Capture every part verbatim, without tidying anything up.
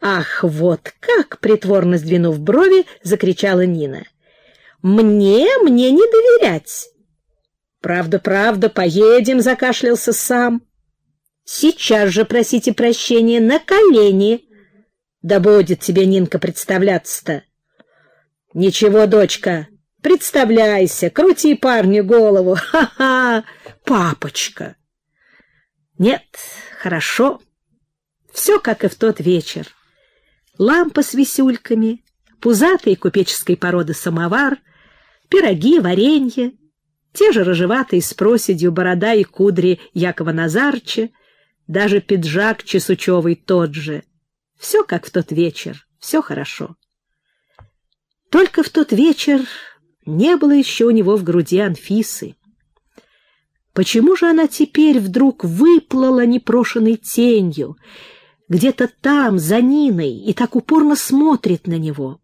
Ах, вот как, притворно сдвинув брови, закричала Нина. Мне, мне не доверять. Правда, правда, поедем, закашлялся сам. Сейчас же просите прощения на колени. Да будет тебе, Нинка, представляться-то. Ничего, дочка, представляйся, крути парню голову. Ха-ха, папочка. Нет, хорошо. Все, как и в тот вечер. Лампа с висюльками, пузатый купеческой породы самовар, пироги, варенье, те же рыжеватые с проседью борода и кудри Якова Назарыча, даже пиджак чесучевый тот же. Все, как в тот вечер, все хорошо. Только в тот вечер не было еще у него в груди Анфисы. Почему же она теперь вдруг выплыла непрошенной тенью, где-то там, за Ниной, и так упорно смотрит на него?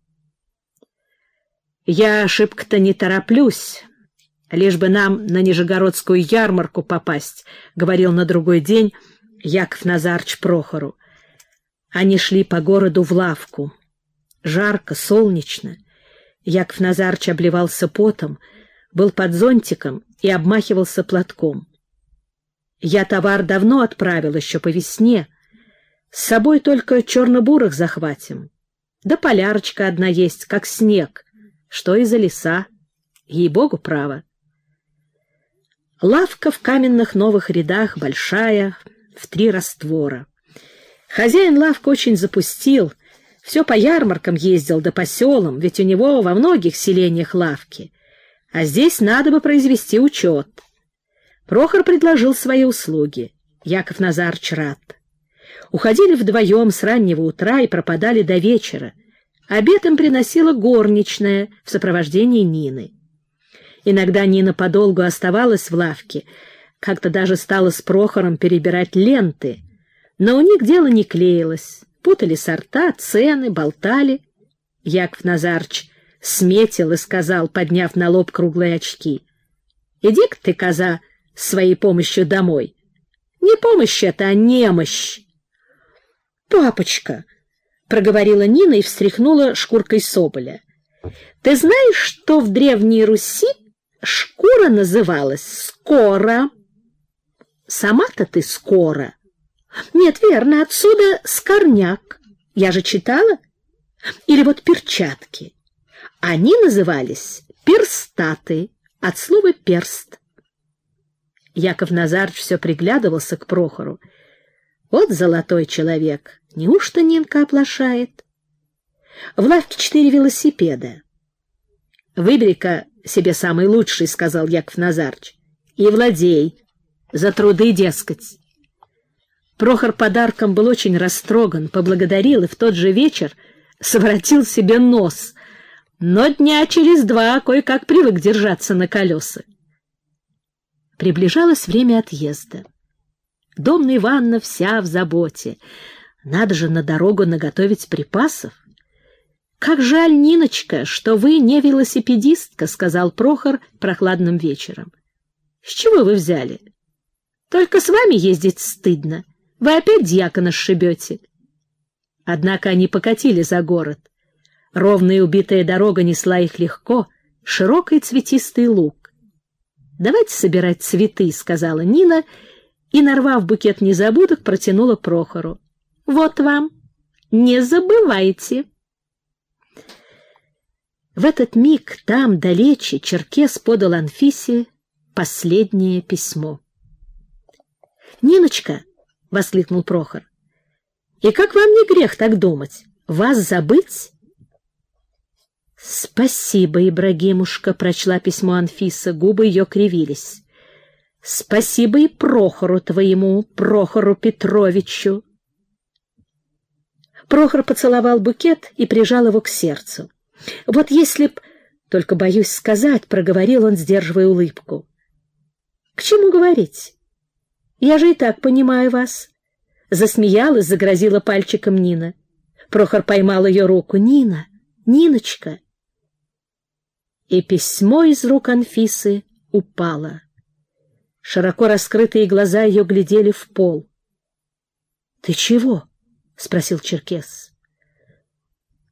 «Я шибко-то не тороплюсь, лишь бы нам на Нижегородскую ярмарку попасть», — говорил на другой день Яков Назарыч Прохору. Они шли по городу в лавку. Жарко, солнечно. Яков Назарыч обливался потом, был под зонтиком и обмахивался платком. «Я товар давно отправил, еще по весне. С собой только черно-бурых захватим. Да полярочка одна есть, как снег, что из-за леса. Ей-богу, право». Лавка в каменных новых рядах, большая, в три раствора. Хозяин лавку очень запустил, все по ярмаркам ездил да по селам, ведь у него во многих селениях лавки. А здесь надо бы произвести учет. Прохор предложил свои услуги. Яков Назарыч рад. Уходили вдвоем с раннего утра и пропадали до вечера. Обед им приносила горничная в сопровождении Нины. Иногда Нина подолгу оставалась в лавке, как-то даже стала с Прохором перебирать ленты, но у них дело не клеилось. Путали сорта, цены, болтали. Яков Назарыч сметил и сказал, подняв на лоб круглые очки: «Иди-ка ты, коза, с своей помощью домой. Не помощь это, а немощь». «Папочка», — проговорила Нина и встряхнула шкуркой соболя, «ты знаешь, что в Древней Руси шкура называлась скора?» «Сама-то ты скора». «Нет, верно, отсюда скорняк. Я же читала. Или вот перчатки. Они назывались перстаты, от слова перст». Яков Назарыч все приглядывался к Прохору. Вот золотой человек, неужто Нинка оплошает? В лавке четыре велосипеда. «Выбери-ка себе самый лучший», — сказал Яков Назарыч, — «и владей, за труды, дескать». Прохор подарком был очень растроган, поблагодарил и в тот же вечер своротил себе нос, но дня через два кое-как привык держаться на колеса. Приближалось время отъезда. Домна Ивановна вся в заботе. Надо же на дорогу наготовить припасов. «Как жаль, Ниночка, что вы не велосипедистка», — сказал Прохор прохладным вечером. «С чего вы взяли? Только с вами ездить стыдно. Вы опять дьякона сшибете». Однако они покатили за город. Ровная убитая дорога несла их легко, широкий цветистый луг. «Давайте собирать цветы», — сказала Нина, и, нарвав букет незабудок, протянула Прохору. «Вот вам. Не забывайте». В этот миг там, далече, черкес подал Анфисе последнее письмо. «Ниночка», — воскликнул Прохор, — «и как вам не грех так думать? Вас забыть?» «Спасибо, Ибрагимушка», — прочла письмо Анфиса, губы ее кривились. «Спасибо и Прохору твоему, Прохору Петровичу». Прохор поцеловал букет и прижал его к сердцу. «Вот если б... Только боюсь сказать», — проговорил он, сдерживая улыбку. «К чему говорить? Я же и так понимаю вас». Засмеялась, загрозила пальчиком Нина. Прохор поймал ее руку. «Нина! Ниночка!» И письмо из рук Анфисы упало. Широко раскрытые глаза ее глядели в пол. «Ты чего?» — спросил черкес.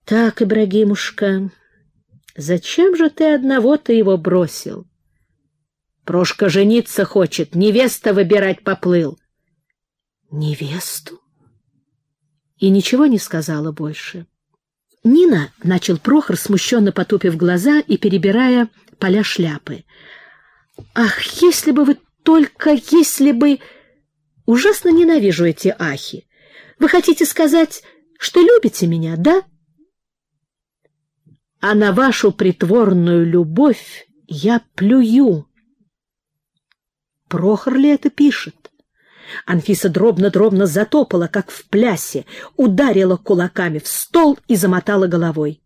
Так, Ибрагимушка, зачем же ты одного-то его бросил? Прошка жениться хочет, невеста выбирать поплыл. Невесту? И ничего не сказала больше. Нина, — начал Прохор, смущенно потупив глаза и перебирая поля шляпы. Ах, если бы вы только, если бы... Ужасно ненавижу эти ахи. Вы хотите сказать, что любите меня, да? А на вашу притворную любовь я плюю. Прохор ли это пишет? Анфиса дробно-дробно затопала, как в плясе, ударила кулаками в стол и замотала головой.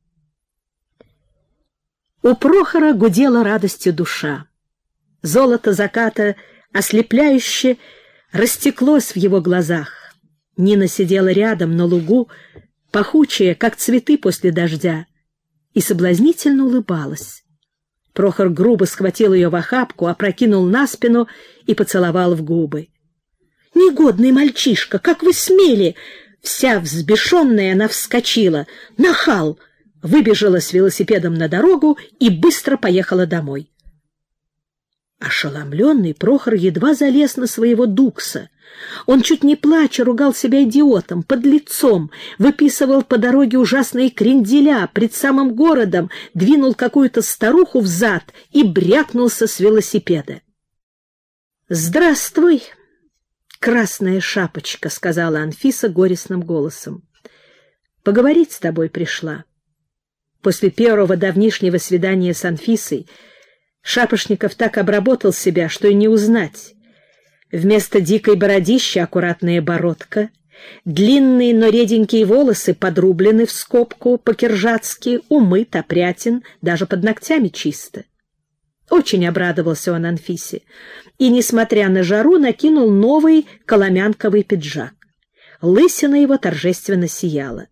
У Прохора гудела радостью душа. Золото заката ослепляюще растеклось в его глазах. Нина сидела рядом на лугу, пахучая, как цветы после дождя, и соблазнительно улыбалась. Прохор грубо схватил ее в охапку, опрокинул на спину и поцеловал в губы. «Негодный мальчишка, как вы смели!» Вся взбешенная она вскочила. «Нахал!» Выбежала с велосипедом на дорогу и быстро поехала домой. Ошеломленный, Прохор едва залез на своего дукса. Он чуть не плача ругал себя идиотом, подлецом, выписывал по дороге ужасные кренделя, пред самым городом двинул какую-то старуху взад и брякнулся с велосипеда. «Здравствуй, красная шапочка», — сказала Анфиса горестным голосом. «Поговорить с тобой пришла». После первого давнишнего свидания с Анфисой Шапошников так обработал себя, что и не узнать. Вместо дикой бородища аккуратная бородка, длинные, но реденькие волосы подрублены в скобку по-киржацки, умыт, опрятен, даже под ногтями чисто. Очень обрадовался он Анфисе и, несмотря на жару, накинул новый коломянковый пиджак. Лысина его торжественно сияла.